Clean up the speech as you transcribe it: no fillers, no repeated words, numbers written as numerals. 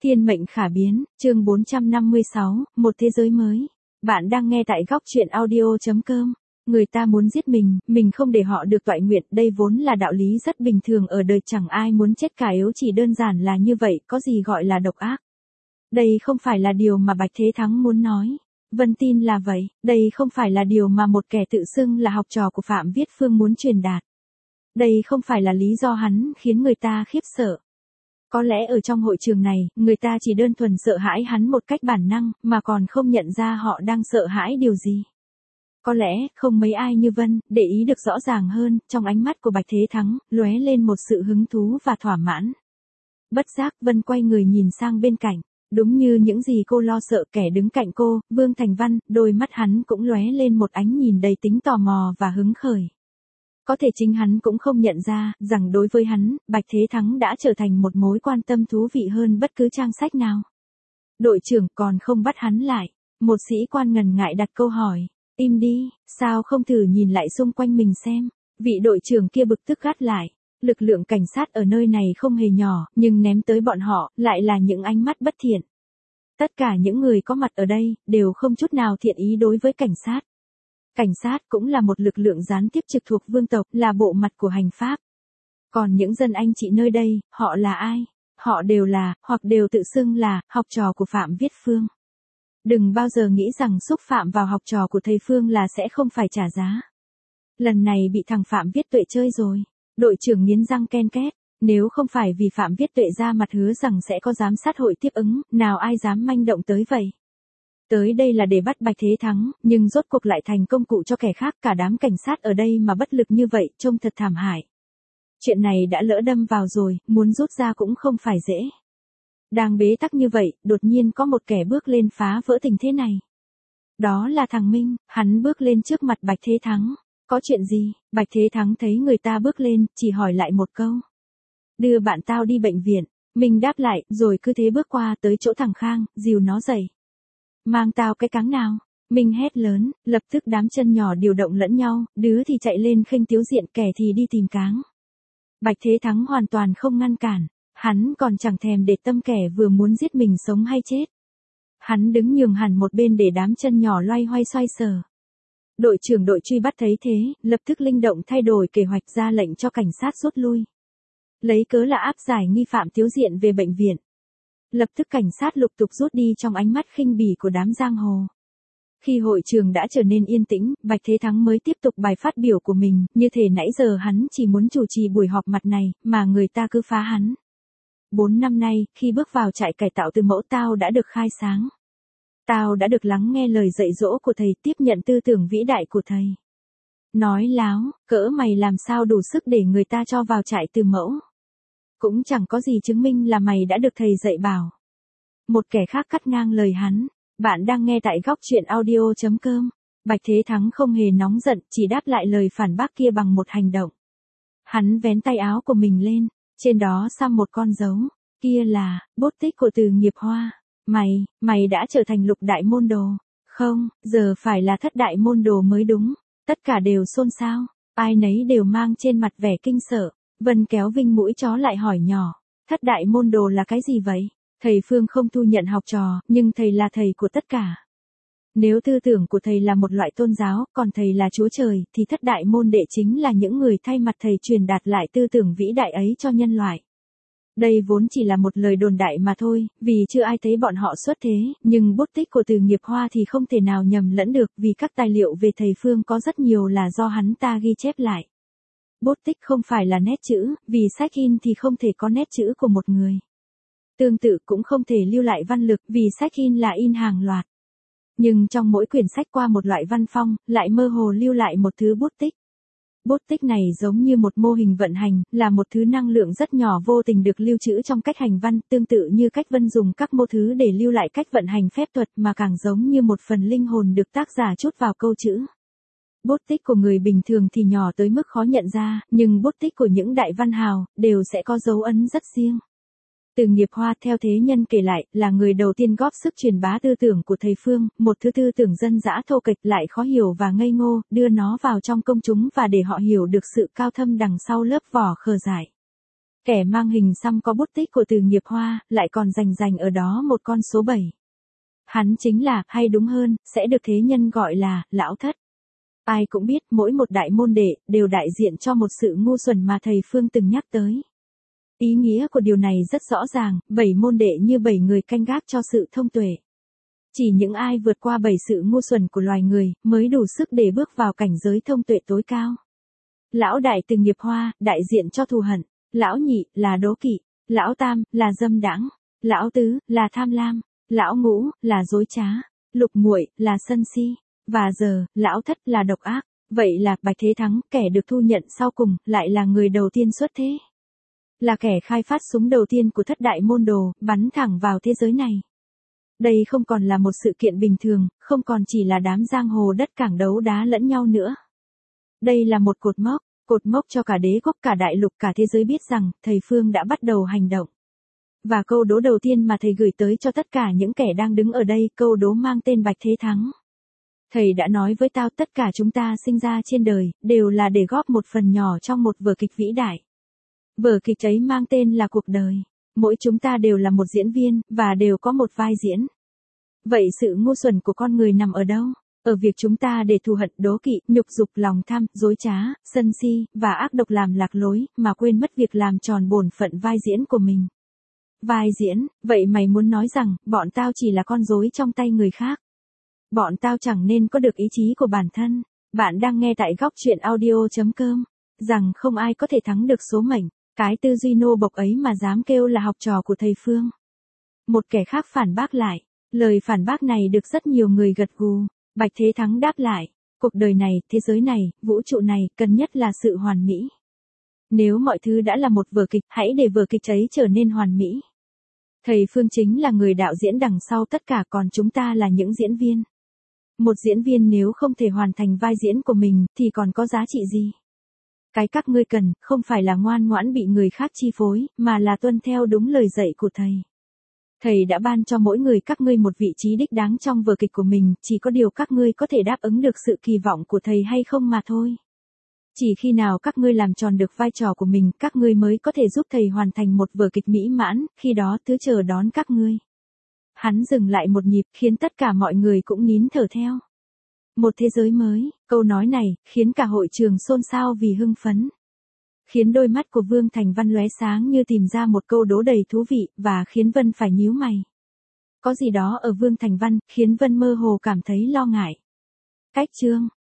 Thiên mệnh khả biến, chương 456, một thế giới mới. Bạn đang nghe tại góc truyện audio.com. Người ta muốn giết mình không để họ được toại nguyện, đây vốn là đạo lý rất bình thường ở đời, chẳng ai muốn chết cả, yếu chỉ đơn giản là như vậy, có gì gọi là độc ác. Đây không phải là điều mà Bạch Thế Thắng muốn nói. Vân tin là vậy, đây không phải là điều mà một kẻ tự xưng là học trò của Phạm Viết Phương muốn truyền đạt. Đây không phải là lý do hắn khiến người ta khiếp sợ. Có lẽ ở trong hội trường này, người ta chỉ đơn thuần sợ hãi hắn một cách bản năng, mà còn không nhận ra họ đang sợ hãi điều gì. Có lẽ, không mấy ai như Vân, để ý được rõ ràng hơn, trong ánh mắt của Bạch Thế Thắng, lóe lên một sự hứng thú và thỏa mãn. Bất giác, Vân quay người nhìn sang bên cạnh. Đúng như những gì cô lo sợ, kẻ đứng cạnh cô, Vương Thành Văn, đôi mắt hắn cũng lóe lên một ánh nhìn đầy tính tò mò và hứng khởi. Có thể chính hắn cũng không nhận ra, rằng đối với hắn, Bạch Thế Thắng đã trở thành một mối quan tâm thú vị hơn bất cứ trang sách nào. Đội trưởng còn không bắt hắn lại. Một sĩ quan ngần ngại đặt câu hỏi. Im đi, sao không thử nhìn lại xung quanh mình xem. Vị đội trưởng kia bực tức gắt lại. Lực lượng cảnh sát ở nơi này không hề nhỏ, nhưng ném tới bọn họ, lại là những ánh mắt bất thiện. Tất cả những người có mặt ở đây, đều không chút nào thiện ý đối với cảnh sát. Cảnh sát cũng là một lực lượng gián tiếp trực thuộc vương tộc, là bộ mặt của hành pháp. Còn những dân anh chị nơi đây, họ là ai? Họ đều là, hoặc đều tự xưng là, học trò của Phạm Viết Phương. Đừng bao giờ nghĩ rằng xúc phạm vào học trò của thầy Phương là sẽ không phải trả giá. Lần này bị thằng Phạm Viết Tuệ chơi rồi. Đội trưởng nghiến răng ken két. Nếu không phải vì Phạm Viết Tuệ ra mặt hứa rằng sẽ có giám sát hội tiếp ứng, nào ai dám manh động tới vậy. Tới đây là để bắt Bạch Thế Thắng, nhưng rốt cuộc lại thành công cụ cho kẻ khác, cả đám cảnh sát ở đây mà bất lực như vậy, trông thật thảm hại. Chuyện này đã lỡ đâm vào rồi, muốn rút ra cũng không phải dễ. Đang bế tắc như vậy, đột nhiên có một kẻ bước lên phá vỡ tình thế này. Đó là thằng Minh, hắn bước lên trước mặt Bạch Thế Thắng. Có chuyện gì? Bạch Thế Thắng thấy người ta bước lên, chỉ hỏi lại một câu. Đưa bạn tao đi bệnh viện. Minh đáp lại, rồi cứ thế bước qua tới chỗ thằng Khang, dìu nó dậy. Mang tao cái cáng nào? Minh hét lớn, lập tức đám chân nhỏ điều động lẫn nhau, đứa thì chạy lên khênh tiếu diện, kẻ thì đi tìm cáng. Bạch Thế Thắng hoàn toàn không ngăn cản, hắn còn chẳng thèm để tâm kẻ vừa muốn giết mình sống hay chết. Hắn đứng nhường hẳn một bên để đám chân nhỏ loay hoay xoay sở. Đội trưởng đội truy bắt thấy thế, lập tức linh động thay đổi kế hoạch, ra lệnh cho cảnh sát rút lui. Lấy cớ là áp giải nghi phạm tiếu diện về bệnh viện. Lập tức cảnh sát lục tục rút đi trong ánh mắt khinh bỉ của đám giang hồ. Khi hội trường đã trở nên yên tĩnh, Bạch Thế Thắng mới tiếp tục bài phát biểu của mình, như thể nãy giờ hắn chỉ muốn chủ trì buổi họp mặt này, mà người ta cứ phá hắn. 4 năm nay, khi bước vào trại cải tạo từ mẫu, tao đã được khai sáng. Tao đã được lắng nghe lời dạy dỗ của thầy, tiếp nhận tư tưởng vĩ đại của thầy. Nói láo, cỡ mày làm sao đủ sức để người ta cho vào trại từ mẫu. Cũng chẳng có gì chứng minh là mày đã được thầy dạy bảo. Một kẻ khác cắt ngang lời hắn. Bạn đang nghe tại góc truyện audio.com. Bạch Thế Thắng không hề nóng giận, chỉ đáp lại lời phản bác kia bằng một hành động. Hắn vén tay áo của mình lên, trên đó xăm một con dấu. Kia là, bút tích của Từ Nghiệp Hoa. Mày đã trở thành lục đại môn đồ. Không, giờ phải là thất đại môn đồ mới đúng. Tất cả đều xôn xao, ai nấy đều mang trên mặt vẻ kinh sợ. Vân kéo Vinh mũi chó lại hỏi nhỏ. Thất đại môn đồ là cái gì vậy? Thầy Phương không thu nhận học trò, nhưng thầy là thầy của tất cả. Nếu tư tưởng của thầy là một loại tôn giáo, còn thầy là Chúa Trời, thì thất đại môn đệ chính là những người thay mặt thầy truyền đạt lại tư tưởng vĩ đại ấy cho nhân loại. Đây vốn chỉ là một lời đồn đại mà thôi, vì chưa ai thấy bọn họ xuất thế, nhưng bút tích của Từ Nghiệp Hoa thì không thể nào nhầm lẫn được, vì các tài liệu về thầy Phương có rất nhiều là do hắn ta ghi chép lại. Bút tích không phải là nét chữ, vì sách in thì không thể có nét chữ của một người. Tương tự cũng không thể lưu lại văn lực, vì sách in là in hàng loạt. Nhưng trong mỗi quyển sách qua một loại văn phong, lại mơ hồ lưu lại một thứ bút tích. Bút tích này giống như một mô hình vận hành, là một thứ năng lượng rất nhỏ vô tình được lưu trữ trong cách hành văn, tương tự như cách Vân dùng các mô thứ để lưu lại cách vận hành phép thuật, mà càng giống như một phần linh hồn được tác giả chút vào câu chữ. Bút tích của người bình thường thì nhỏ tới mức khó nhận ra, nhưng bút tích của những đại văn hào, đều sẽ có dấu ấn rất riêng. Từ Nghiệp Hoa, theo thế nhân kể lại, là người đầu tiên góp sức truyền bá tư tưởng của thầy Phương, một thứ tư tưởng dân dã thô kệch lại khó hiểu và ngây ngô, đưa nó vào trong công chúng và để họ hiểu được sự cao thâm đằng sau lớp vỏ khờ dại. Kẻ mang hình xăm có bút tích của Từ Nghiệp Hoa, lại còn rành ở đó một con số 7. Hắn chính là, hay đúng hơn, sẽ được thế nhân gọi là, Lão Thất. Ai cũng biết, mỗi một đại môn đệ, đều đại diện cho một sự ngu xuẩn mà thầy Phương từng nhắc tới. Ý nghĩa của điều này rất rõ ràng, 7 môn đệ như 7 người canh gác cho sự thông tuệ. Chỉ những ai vượt qua 7 sự ngu xuẩn của loài người, mới đủ sức để bước vào cảnh giới thông tuệ tối cao. Lão đại Từ Nghiệp Hoa, đại diện cho thù hận. Lão nhị, là đố kỵ. Lão tam, là dâm đãng. Lão tứ, là tham lam. Lão ngũ, là dối trá. Lục muội, là sân si. Và giờ, lão thất là độc ác. Vậy là, Bạch Thế Thắng, kẻ được thu nhận sau cùng, lại là người đầu tiên xuất thế. Là kẻ khai phát súng đầu tiên của thất đại môn đồ, bắn thẳng vào thế giới này. Đây không còn là một sự kiện bình thường, không còn chỉ là đám giang hồ đất cảng đấu đá lẫn nhau nữa. Đây là một cột mốc cho cả đế quốc, cả đại lục, cả thế giới biết rằng, thầy Phương đã bắt đầu hành động. Và câu đố đầu tiên mà thầy gửi tới cho tất cả những kẻ đang đứng ở đây, câu đố mang tên Bạch Thế Thắng. Thầy đã nói với tao tất cả chúng ta sinh ra trên đời, đều là để góp một phần nhỏ trong một vở kịch vĩ đại. Vở kịch ấy mang tên là cuộc đời. Mỗi chúng ta đều là một diễn viên, và đều có một vai diễn. Vậy sự ngu xuẩn của con người nằm ở đâu? Ở việc chúng ta để thù hận, đố kỵ, nhục dục, lòng tham, dối trá, sân si, và ác độc làm lạc lối, mà quên mất việc làm tròn bổn phận vai diễn của mình. Vai diễn, vậy mày muốn nói rằng, bọn tao chỉ là con rối trong tay người khác. Bọn tao chẳng nên có được ý chí của bản thân. Bạn đang nghe tại góc truyện audio.com. Rằng không ai có thể thắng được số mệnh. Cái tư duy nô bộc ấy mà dám kêu là học trò của thầy Phương. Một kẻ khác phản bác lại. Lời phản bác này được rất nhiều người gật gù. Bạch Thế Thắng đáp lại. Cuộc đời này, thế giới này, vũ trụ này, cần nhất là sự hoàn mỹ. Nếu mọi thứ đã là một vở kịch, hãy để vở kịch ấy trở nên hoàn mỹ. Thầy Phương chính là người đạo diễn đằng sau tất cả, còn chúng ta là những diễn viên. Một diễn viên nếu không thể hoàn thành vai diễn của mình, thì còn có giá trị gì? Cái các ngươi cần, không phải là ngoan ngoãn bị người khác chi phối, mà là tuân theo đúng lời dạy của thầy. Thầy đã ban cho mỗi người các ngươi một vị trí đích đáng trong vở kịch của mình, chỉ có điều các ngươi có thể đáp ứng được sự kỳ vọng của thầy hay không mà thôi. Chỉ khi nào các ngươi làm tròn được vai trò của mình, các ngươi mới có thể giúp thầy hoàn thành một vở kịch mỹ mãn, khi đó thứ chờ đón các ngươi. Hắn dừng lại một nhịp, khiến tất cả mọi người cũng nín thở theo. Một thế giới mới, câu nói này, khiến cả hội trường xôn xao vì hưng phấn. Khiến đôi mắt của Vương Thành Văn lóe sáng như tìm ra một câu đố đầy thú vị, và khiến Vân phải nhíu mày. Có gì đó ở Vương Thành Văn, khiến Vân mơ hồ cảm thấy lo ngại. Cách chương